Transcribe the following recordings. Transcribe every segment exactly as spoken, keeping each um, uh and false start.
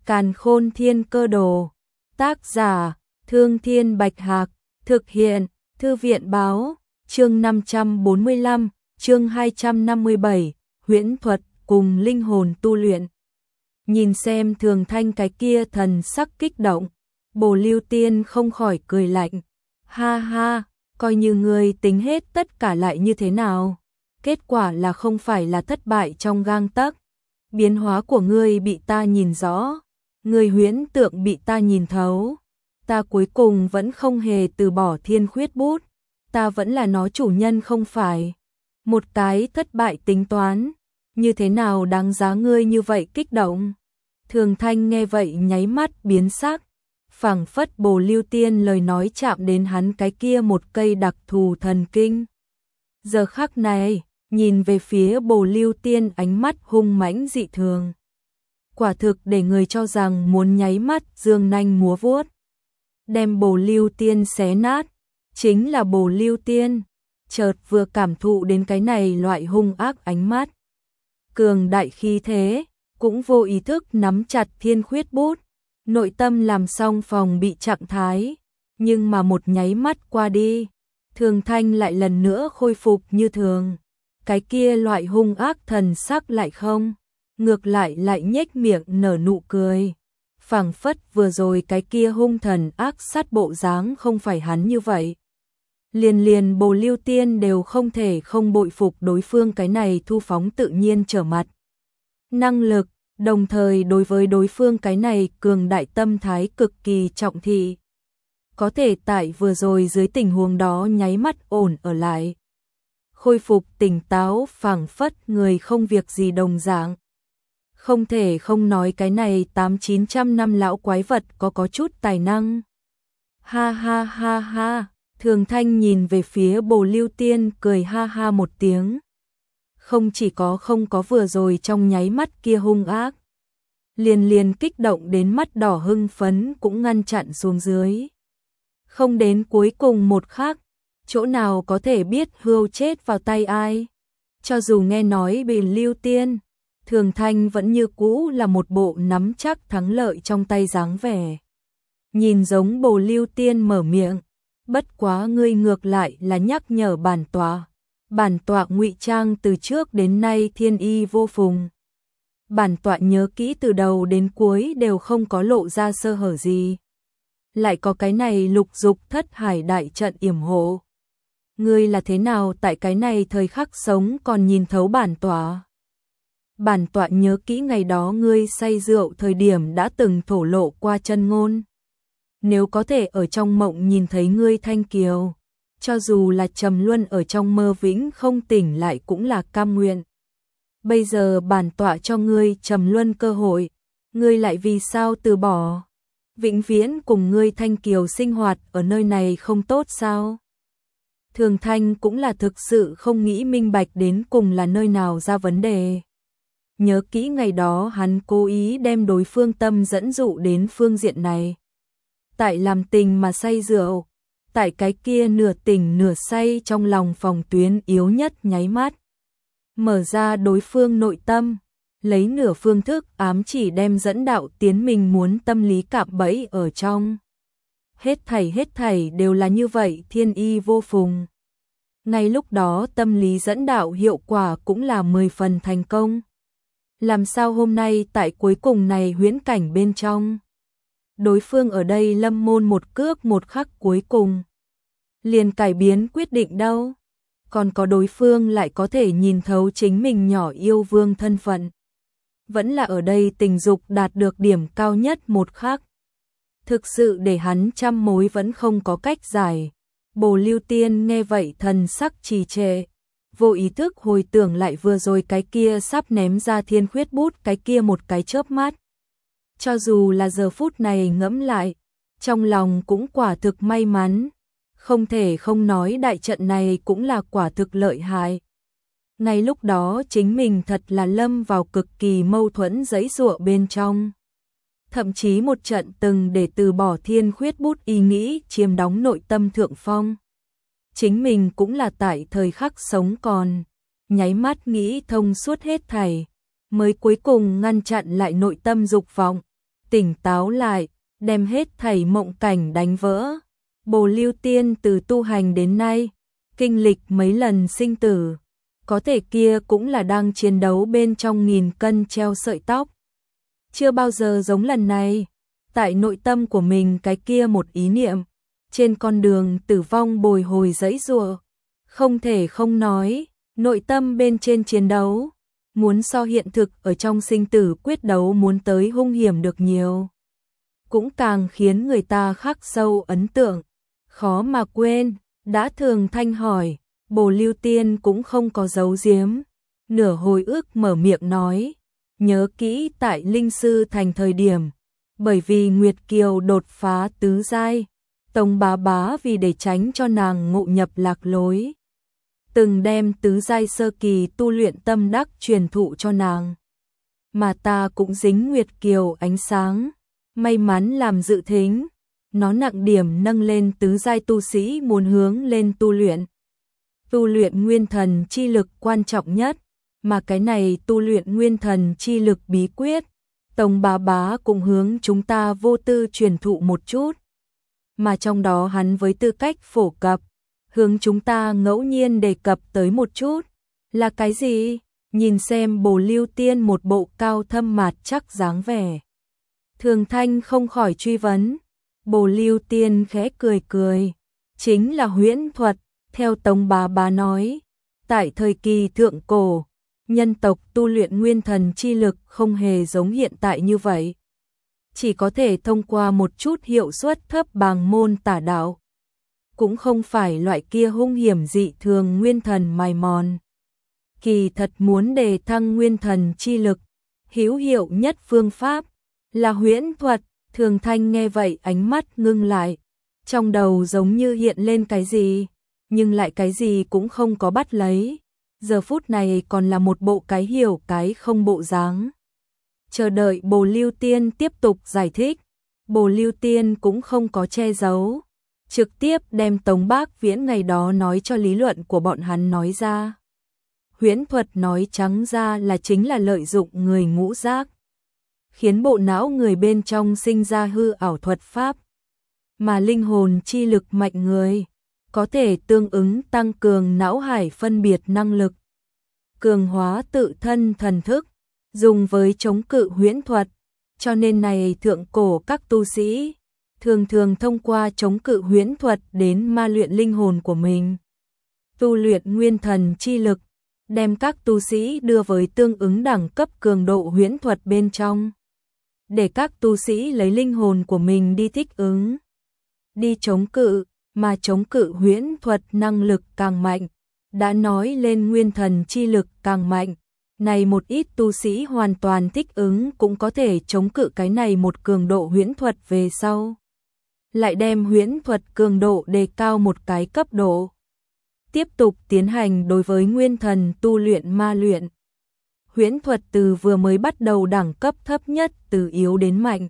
Càn Khôn Thiên Cơ Đồ. Tác giả: Thương Thiên Bạch Hạc. Thực hiện: Thư viện báo. Chương năm trăm bốn mươi lăm, chương hai trăm năm mươi bảy, huyễn thuật cùng linh hồn tu luyện. Nhìn xem Thường Thanh cái kia thần sắc kích động, Bồ Lưu Tiên không khỏi cười lạnh. Ha ha, coi như ngươi tính hết tất cả lại như thế nào? Kết quả là không phải là thất bại trong gang tấc. Biến hóa của ngươi bị ta nhìn rõ, ngươi huyễn tượng bị ta nhìn thấu. Ta cuối cùng vẫn không hề từ bỏ Thiên Khuyết Bút, ta vẫn là nó chủ nhân không phải. Một cái thất bại tính toán, như thế nào đáng giá ngươi như vậy kích động? Thường Thanh nghe vậy nháy mắt biến sắc, phảng phất Bồ Lưu Tiên lời nói chạm đến hắn cái kia một cây đặc thù thần kinh. Giờ khắc này, nhìn về phía Bồ Lưu Tiên ánh mắt hung mãnh dị thường. Quả thực để người cho rằng muốn nháy mắt dương nanh múa vuốt, đem Bồ Lưu Tiên xé nát. Chính là Bồ Lưu Tiên, chợt vừa cảm thụ đến cái này loại hung ác ánh mắt. Cường đại khí thế, cũng vô ý thức nắm chặt Thiên Khuyết Bút, nội tâm làm xong phòng bị trạng thái. Nhưng mà một nháy mắt qua đi, Thường Thanh lại lần nữa khôi phục như thường. Cái kia loại hung ác thần sắc lại không, ngược lại lại nhếch miệng nở nụ cười. Phảng phất vừa rồi cái kia hung thần ác sát bộ dáng không phải hắn như vậy. Liền liền Bồ Lưu Tiên đều không thể không bội phục đối phương cái này thu phóng tự nhiên trở mặt năng lực, đồng thời đối với đối phương cái này cường đại tâm thái cực kỳ trọng thị. Có thể tại vừa rồi dưới tình huống đó nháy mắt ổn ở lại, khôi phục tỉnh táo phảng phất người không việc gì đồng dạng. Không thể không nói cái này tám chín trăm năm lão quái vật có có chút tài năng. Ha ha ha ha, Thường Thanh nhìn về phía Bồ Lưu Tiên cười ha ha một tiếng. Không chỉ có không có vừa rồi trong nháy mắt kia hung ác, liền liền kích động đến mắt đỏ hưng phấn cũng ngăn chặn xuống dưới. Không đến cuối cùng một khắc, chỗ nào có thể biết hươu chết vào tay ai. Cho dù nghe nói Bồ Lưu Tiên, Thường Thanh vẫn như cũ là một bộ nắm chắc thắng lợi trong tay dáng vẻ. Nhìn giống Bồ Lưu Tiên mở miệng, bất quá ngươi ngược lại là nhắc nhở bản tọa. Bản tọa ngụy trang từ trước đến nay thiên y vô phùng. Bản tọa nhớ kỹ từ đầu đến cuối đều không có lộ ra sơ hở gì. Lại có cái này lục dục thất hải đại trận yểm hộ. Ngươi là thế nào tại cái này thời khắc sống còn nhìn thấu bản tọa? Bản tọa nhớ kỹ ngày đó ngươi say rượu thời điểm đã từng thổ lộ qua chân ngôn. Nếu có thể ở trong mộng nhìn thấy ngươi thanh kiều, cho dù là trầm luân ở trong mơ vĩnh không tỉnh lại cũng là cam nguyện. Bây giờ bản tọa cho ngươi trầm luân cơ hội, ngươi lại vì sao từ bỏ? Vĩnh viễn cùng ngươi thanh kiều sinh hoạt ở nơi này không tốt sao? Thường Thanh cũng là thực sự không nghĩ minh bạch đến cùng là nơi nào ra vấn đề. Nhớ kỹ ngày đó hắn cố ý đem đối phương tâm dẫn dụ đến phương diện này. Tại làm tình mà say rượu, tại cái kia nửa tỉnh nửa say trong lòng phòng tuyến yếu nhất nháy mắt. Mở ra đối phương nội tâm, lấy nửa phương thức ám chỉ đem dẫn đạo tiến mình muốn tâm lý cạm bẫy ở trong. Hết thảy hết thảy đều là như vậy thiên y vô phùng. Ngay lúc đó tâm lý dẫn đạo hiệu quả cũng là mười phần thành công. Làm sao hôm nay tại cuối cùng này huyễn cảnh bên trong, đối phương ở đây lâm môn một cước một khắc cuối cùng liền cải biến quyết định đâu? Còn có đối phương lại có thể nhìn thấu chính mình nhỏ yêu vương thân phận. Vẫn là ở đây tình dục đạt được điểm cao nhất một khắc. Thực sự để hắn trăm mối vẫn không có cách giải. Bồ Lưu Tiên nghe vậy thần sắc trì trệ, vô ý thức hồi tưởng lại vừa rồi cái kia sắp ném ra Thiên Khuyết Bút cái kia một cái chớp mắt. Cho dù là giờ phút này ngẫm lại, trong lòng cũng quả thực may mắn. Không thể không nói đại trận này cũng là quả thực lợi hại. Ngay lúc đó chính mình thật là lâm vào cực kỳ mâu thuẫn giãy giụa bên trong. Thậm chí một trận từng để từ bỏ Thiên Khuyết Bút ý nghĩ chiếm đóng nội tâm thượng phong. Chính mình cũng là tại thời khắc sống còn, nháy mắt nghĩ thông suốt hết thảy, mới cuối cùng ngăn chặn lại nội tâm dục vọng, tỉnh táo lại, đem hết thảy mộng cảnh đánh vỡ. Bồ Lưu Tiên từ tu hành đến nay, kinh lịch mấy lần sinh tử, có thể kia cũng là đang chiến đấu bên trong nghìn cân treo sợi tóc. Chưa bao giờ giống lần này, tại nội tâm của mình cái kia một ý niệm, trên con đường tử vong bồi hồi dãy giụa, không thể không nói, nội tâm bên trên chiến đấu, muốn so hiện thực ở trong sinh tử quyết đấu muốn tới hung hiểm được nhiều. Cũng càng khiến người ta khắc sâu ấn tượng, khó mà quên. Đã Thường Thanh hỏi, Bồ Lưu Tiên cũng không có giấu giếm, nửa hồi ức mở miệng nói, nhớ kỹ tại Linh Sư Thành thời điểm, bởi vì Nguyệt Kiều đột phá tứ giai, Tống Bá Bá vì để tránh cho nàng ngộ nhập lạc lối, từng đem tứ giai sơ kỳ tu luyện tâm đắc truyền thụ cho nàng. Mà ta cũng dính Nguyệt Kiều ánh sáng, may mắn làm dự thính, nó nặng điểm nâng lên tứ giai tu sĩ muốn hướng lên tu luyện. Tu luyện nguyên thần chi lực quan trọng nhất, mà cái này tu luyện nguyên thần chi lực bí quyết, Tống Bá Bá cũng hướng chúng ta vô tư truyền thụ một chút. Mà trong đó hắn với tư cách phổ cập, hướng chúng ta ngẫu nhiên đề cập tới một chút, là cái gì? Nhìn xem Bồ Lưu Tiên một bộ cao thâm mạt chắc dáng vẻ. Thường Thanh không khỏi truy vấn, Bồ Lưu Tiên khẽ cười cười, chính là huyễn thuật, theo Tống Bá Bá nói, tại thời kỳ thượng cổ, nhân tộc tu luyện nguyên thần chi lực không hề giống hiện tại như vậy. Chỉ có thể thông qua một chút hiệu suất thấp bàng môn tả đạo. Cũng không phải loại kia hung hiểm dị thường nguyên thần mài mòn. Kỳ thật muốn đề thăng nguyên thần chi lực, hữu hiệu nhất phương pháp là huyễn thuật. Thường Thanh nghe vậy ánh mắt ngưng lại, trong đầu giống như hiện lên cái gì, nhưng lại cái gì cũng không có bắt lấy. Giờ phút này còn là một bộ cái hiểu cái không bộ dáng. Chờ đợi Bồ Lưu Tiên tiếp tục giải thích, Bồ Lưu Tiên cũng không có che giấu, trực tiếp đem Tống Bác Viễn ngày đó nói cho lý luận của bọn hắn nói ra. Huyễn thuật nói trắng ra là chính là lợi dụng người ngũ giác, khiến bộ não người bên trong sinh ra hư ảo thuật pháp, mà linh hồn chi lực mạnh người, có thể tương ứng tăng cường não hải phân biệt năng lực, cường hóa tự thân thần thức, dùng với chống cự huyễn thuật, cho nên này thượng cổ các tu sĩ thường thường thông qua chống cự huyễn thuật đến ma luyện linh hồn của mình. Tu luyện nguyên thần chi lực, đem các tu sĩ đưa với tương ứng đẳng cấp cường độ huyễn thuật bên trong, để các tu sĩ lấy linh hồn của mình đi thích ứng, đi chống cự, mà chống cự huyễn thuật năng lực càng mạnh, đã nói lên nguyên thần chi lực càng mạnh, này một ít tu sĩ hoàn toàn thích ứng cũng có thể chống cự cái này một cường độ huyễn thuật về sau. Lại đem huyễn thuật cường độ đề cao một cái cấp độ. Tiếp tục tiến hành đối với nguyên thần tu luyện ma luyện. Huyễn thuật từ vừa mới bắt đầu đẳng cấp thấp nhất từ yếu đến mạnh.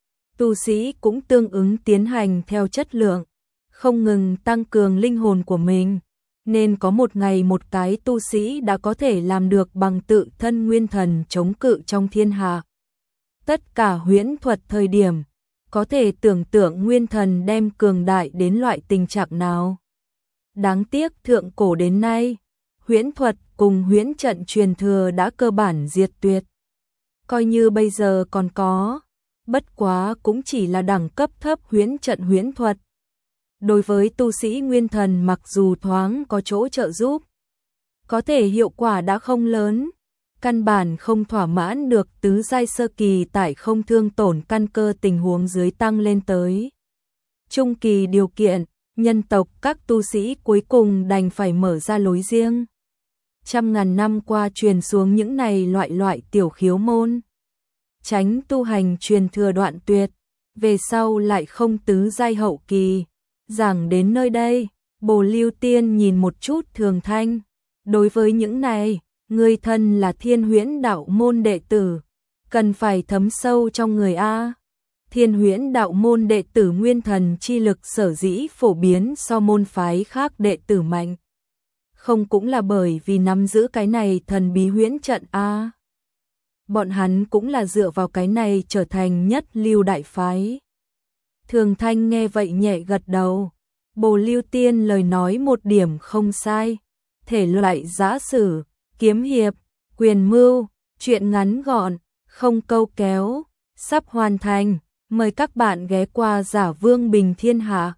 Tu sĩ cũng tương ứng tiến hành theo chất lượng, không ngừng tăng cường linh hồn của mình, nên có một ngày một cái tu sĩ đã có thể làm được bằng tự thân nguyên thần chống cự trong thiên hạ. Tất cả huyễn thuật thời điểm, có thể tưởng tượng nguyên thần đem cường đại đến loại tình trạng nào. Đáng tiếc thượng cổ đến nay, huyễn thuật cùng huyễn trận truyền thừa đã cơ bản diệt tuyệt. Coi như bây giờ còn có, bất quá cũng chỉ là đẳng cấp thấp huyễn trận huyễn thuật. Đối với tu sĩ nguyên thần mặc dù thoáng có chỗ trợ giúp, có thể hiệu quả đã không lớn, căn bản không thỏa mãn được tứ giai sơ kỳ tại không thương tổn căn cơ tình huống dưới tăng lên tới trung kỳ điều kiện, nhân tộc các tu sĩ cuối cùng đành phải mở ra lối riêng. Trăm ngàn năm qua truyền xuống những này loại loại tiểu khiếu môn, tránh tu hành truyền thừa đoạn tuyệt, về sau lại không tứ giai hậu kỳ. Giảng đến nơi đây, Bồ Lưu Tiên nhìn một chút Thường Thanh, đối với những này, người thân là Thiên Huyễn đạo môn đệ tử, cần phải thấm sâu trong người a. Thiên Huyễn đạo môn đệ tử nguyên thần chi lực sở dĩ phổ biến so môn phái khác đệ tử mạnh, không cũng là bởi vì nắm giữ cái này thần bí huyễn trận a. bọn hắn cũng là dựa vào cái này trở thành nhất lưu đại phái. Thường Thanh nghe vậy nhẹ gật đầu, Bồ Lưu Tiên lời nói một điểm không sai, thể loại giã sử, kiếm hiệp, quyền mưu, truyện ngắn gọn, không câu kéo, sắp hoàn thành, mời các bạn ghé qua Giả Vương Bình Thiên Hạ.